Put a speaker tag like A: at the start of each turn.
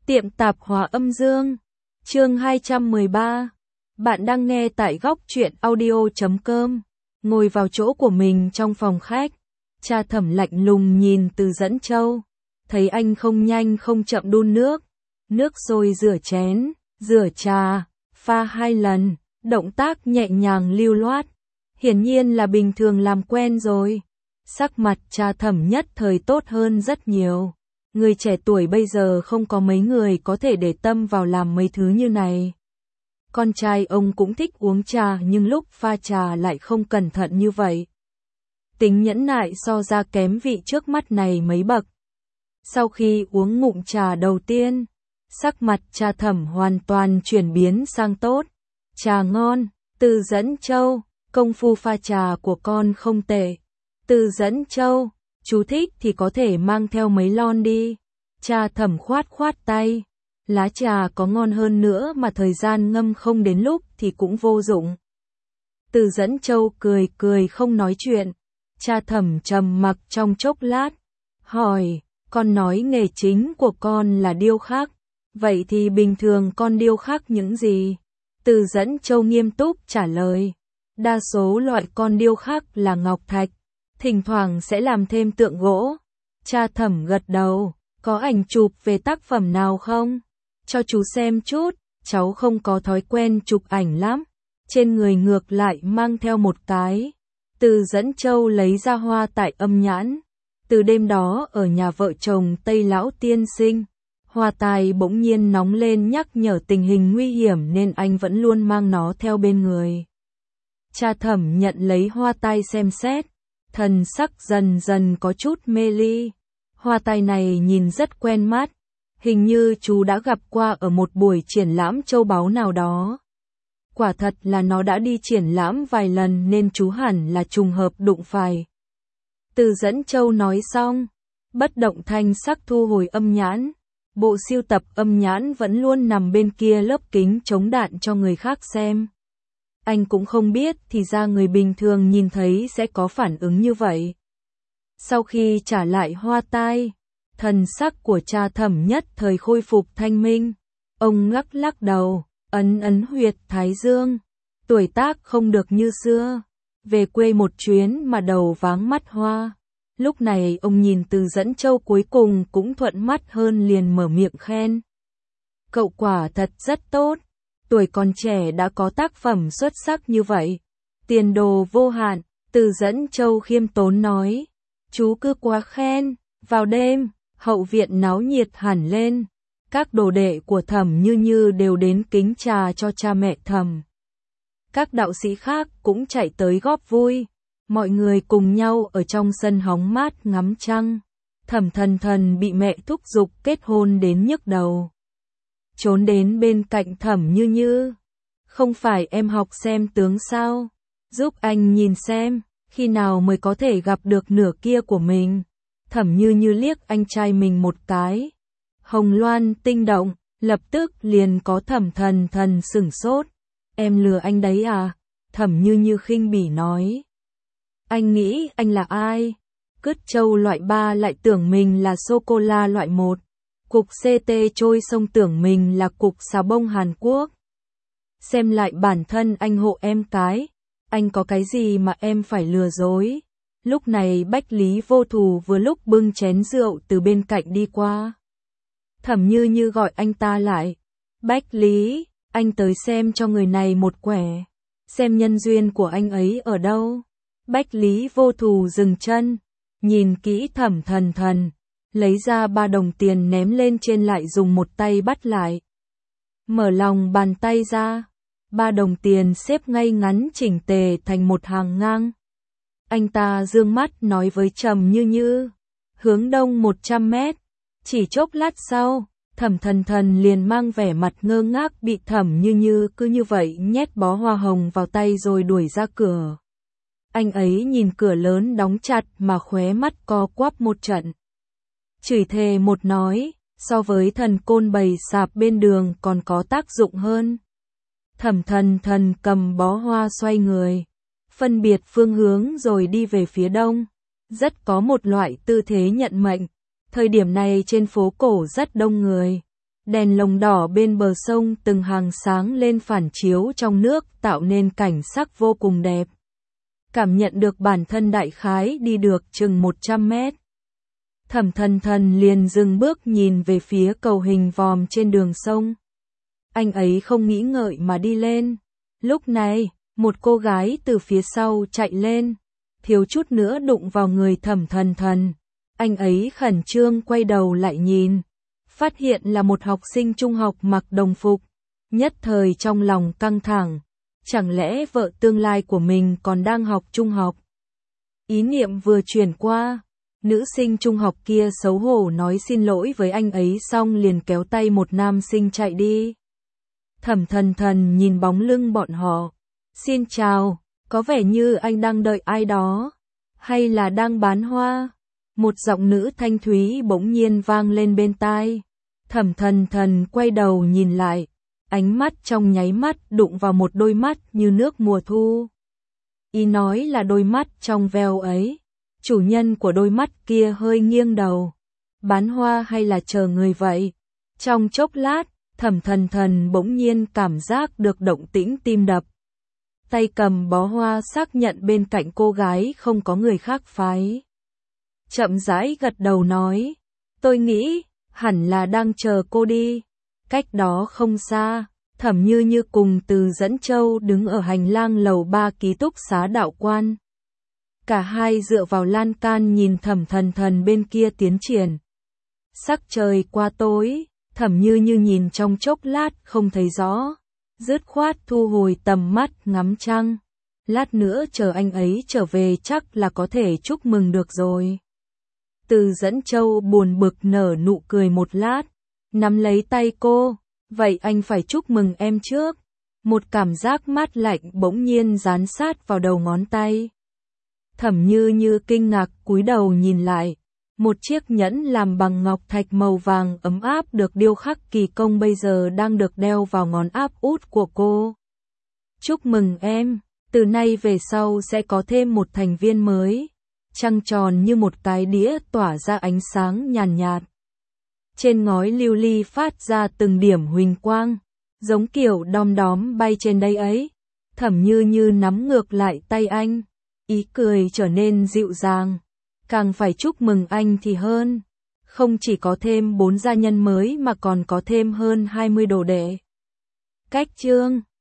A: Tiệm tạp hóa âm dương. Chương 213. Bạn đang nghe tại góc truyện audio.com. Ngồi vào chỗ của mình trong phòng khách, Cha Thẩm lạnh lùng nhìn Từ Dẫn Châu, thấy anh không nhanh không chậm đun nước sôi rửa chén, rửa trà, pha 2 lần, động tác nhẹ nhàng lưu loát, hiển nhiên là bình thường làm quen rồi. Sắc mặt Cha Thẩm nhất thời tốt hơn rất nhiều. Người trẻ tuổi bây giờ không có mấy người có thể để tâm vào làm mấy thứ như này. Con trai ông cũng thích uống trà nhưng lúc pha trà lại không cẩn thận như vậy. Tính nhẫn nại so ra kém vị trước mắt này mấy bậc. Sau khi uống ngụm trà đầu tiên, sắc mặt Cha Thẩm hoàn toàn chuyển biến sang tốt. Trà ngon, Từ Dẫn Châu, công phu pha trà của con không tệ. Từ Dẫn Châu, chú thích thì có thể mang theo mấy lon đi. Cha Thẩm khoát tay. Lá trà có ngon hơn nữa mà thời gian ngâm không đến lúc thì cũng vô dụng. Từ Dẫn Châu cười không nói chuyện. Cha Thẩm trầm mặc trong chốc lát, hỏi, con nói nghề chính của con là điêu khắc, vậy thì bình thường con điêu khắc những gì? Từ Dẫn Châu nghiêm túc trả lời, đa số loại con điêu khắc là ngọc thạch, thỉnh thoảng sẽ làm thêm tượng gỗ. Cha Thẩm gật đầu, có ảnh chụp về tác phẩm nào không? Cho chú xem chút, cháu không có thói quen chụp ảnh lắm. Trên người ngược lại mang theo một cái. Từ Dẫn Châu lấy ra hoa tại âm nhãn. Từ đêm đó ở nhà vợ chồng Tây Lão tiên sinh, Hoa tài bỗng nhiên nóng lên nhắc nhở tình hình nguy hiểm nên anh vẫn luôn mang nó theo bên người. Cha Thẩm nhận lấy hoa tai xem xét, thần sắc dần dần có chút mê ly. Hoa tai này nhìn rất quen mắt, hình như chú đã gặp qua ở một buổi triển lãm châu báu nào đó. Quả thật là nó đã đi triển lãm vài lần nên chú hẳn là trùng hợp đụng phải. Từ Dẫn Châu nói xong, bất động thanh sắc thu hồi âm nhãn. Bộ sưu tập âm nhãn vẫn luôn nằm bên kia lớp kính chống đạn cho người khác xem. Anh cũng không biết thì ra người bình thường nhìn thấy sẽ có phản ứng như vậy. Sau khi trả lại hoa tai, thần sắc của Cha Thẩm nhất thời khôi phục thanh minh. Ông lắc đầu, ấn huyệt thái dương. Tuổi tác không được như xưa. Về quê một chuyến mà đầu váng mắt hoa. Lúc này ông nhìn Từ Dẫn Châu cuối cùng cũng thuận mắt hơn liền mở miệng khen. Cậu quả thật rất tốt. Tuổi còn trẻ đã có tác phẩm xuất sắc như vậy. Tiền đồ vô hạn, Từ Dẫn Châu khiêm tốn nói. Chú cứ quá khen. Vào đêm, hậu viện náo nhiệt hẳn lên. Các đồ đệ của Thẩm Như đều đến kính trà cho cha mẹ Thẩm. Các đạo sĩ khác cũng chạy tới góp vui. Mọi người cùng nhau ở trong sân hóng mát ngắm trăng. Thẩm Thần bị mẹ thúc giục kết hôn đến nhức đầu. Trốn đến bên cạnh Thẩm Như. Không phải em học xem tướng sao? Giúp anh nhìn xem, khi nào mới có thể gặp được nửa kia của mình. Thẩm Như liếc anh trai mình một cái. Hồng Loan tinh động, lập tức liền có Thẩm Thần sửng sốt. Em lừa anh đấy à? Thẩm Như khinh bỉ nói. Anh nghĩ anh là ai? Cứt trâu loại 3 lại tưởng mình là sô-cô-la loại 1. Cục CT trôi sông tưởng mình là cục xà bông Hàn Quốc. Xem lại bản thân anh hộ em cái. Anh có cái gì mà em phải lừa dối? Lúc này Bách Lý Vô Thù vừa lúc bưng chén rượu từ bên cạnh đi qua. Thẩm Như gọi anh ta lại. Bách Lý, anh tới xem cho người này một quẻ. Xem nhân duyên của anh ấy ở đâu. Bách Lý Vô Thù dừng chân, nhìn kỹ Thẩm Thần, lấy ra 3 đồng tiền ném lên trên lại dùng một tay bắt lại. Mở lòng bàn tay ra, 3 đồng tiền xếp ngay ngắn chỉnh tề thành một hàng ngang. Anh ta dương mắt nói với Trầm Như, hướng đông 100 mét. Chỉ chốc lát sau, Thẩm Thần liền mang vẻ mặt ngơ ngác bị Thẩm Như cứ như vậy nhét bó hoa hồng vào tay rồi đuổi ra cửa. Anh ấy nhìn cửa lớn đóng chặt mà khóe mắt co quắp một trận. Chửi thề một nói, so với thần côn bầy sạp bên đường còn có tác dụng hơn. Thẩm Thần cầm bó hoa xoay người, phân biệt phương hướng rồi đi về phía đông. Rất có một loại tư thế nhận mệnh. Thời điểm này trên phố cổ rất đông người. Đèn lồng đỏ bên bờ sông từng hàng sáng lên phản chiếu trong nước tạo nên cảnh sắc vô cùng đẹp. Cảm nhận được bản thân đại khái đi được chừng 100 mét. Thẩm Thần Thần liền dừng bước nhìn về phía cầu hình vòm trên đường sông. Anh ấy không nghĩ ngợi mà đi lên. Lúc này, một cô gái từ phía sau chạy lên, thiếu chút nữa đụng vào người Thẩm Thần Thần. Anh ấy khẩn trương quay đầu lại nhìn, phát hiện là một học sinh trung học mặc đồng phục, nhất thời trong lòng căng thẳng, chẳng lẽ vợ tương lai của mình còn đang học trung học? Ý niệm vừa chuyển qua, nữ sinh trung học kia xấu hổ nói xin lỗi với anh ấy xong liền kéo tay một nam sinh chạy đi. Thẩm Thần Thần nhìn bóng lưng bọn họ. Xin chào, có vẻ như anh đang đợi ai đó, hay là đang bán hoa? Một giọng nữ thanh thúy bỗng nhiên vang lên bên tai. Thẩm Thần Thần quay đầu nhìn lại, ánh mắt trong nháy mắt đụng vào một đôi mắt như nước mùa thu. Ý nói là đôi mắt trong veo ấy. Chủ nhân của đôi mắt kia hơi nghiêng đầu. Bán hoa hay là chờ người vậy? Trong chốc lát, Thẩm Thần Thần bỗng nhiên cảm giác được động tĩnh tim đập. Tay cầm bó hoa xác nhận bên cạnh cô gái không có người khác phái. Chậm rãi gật đầu nói, tôi nghĩ, hẳn là đang chờ cô đi. Cách đó không xa, Thẩm Như Như cùng Từ Dẫn Châu đứng ở hành lang lầu 3 ký túc xá đạo quan. Cả hai dựa vào lan can nhìn Thẩm Thần Thần bên kia tiến triển. Sắc trời qua tối, Thẩm Như Như nhìn trong chốc lát không thấy rõ, dứt khoát thu hồi tầm mắt ngắm trăng. Lát nữa chờ anh ấy trở về chắc là có thể chúc mừng được rồi. Từ Dẫn Châu buồn bực nở nụ cười một lát, nắm lấy tay cô, vậy anh phải chúc mừng em trước. Một cảm giác mát lạnh bỗng nhiên dán sát vào đầu ngón tay. Thẩm Như Như kinh ngạc cúi đầu nhìn lại, một chiếc nhẫn làm bằng ngọc thạch màu vàng ấm áp được điêu khắc kỳ công bây giờ đang được đeo vào ngón áp út của cô. Chúc mừng em, từ nay về sau sẽ có thêm một thành viên mới. Trăng tròn như một cái đĩa tỏa ra ánh sáng nhàn nhạt. Trên ngói lưu ly phát ra từng điểm huỳnh quang, giống kiểu đom đóm bay trên đây ấy. Thẩm Như Như nắm ngược lại tay anh, ý cười trở nên dịu dàng. Càng phải chúc mừng anh thì hơn. Không chỉ có thêm 4 gia nhân mới mà còn có thêm hơn 20 đồ đệ. Cách chương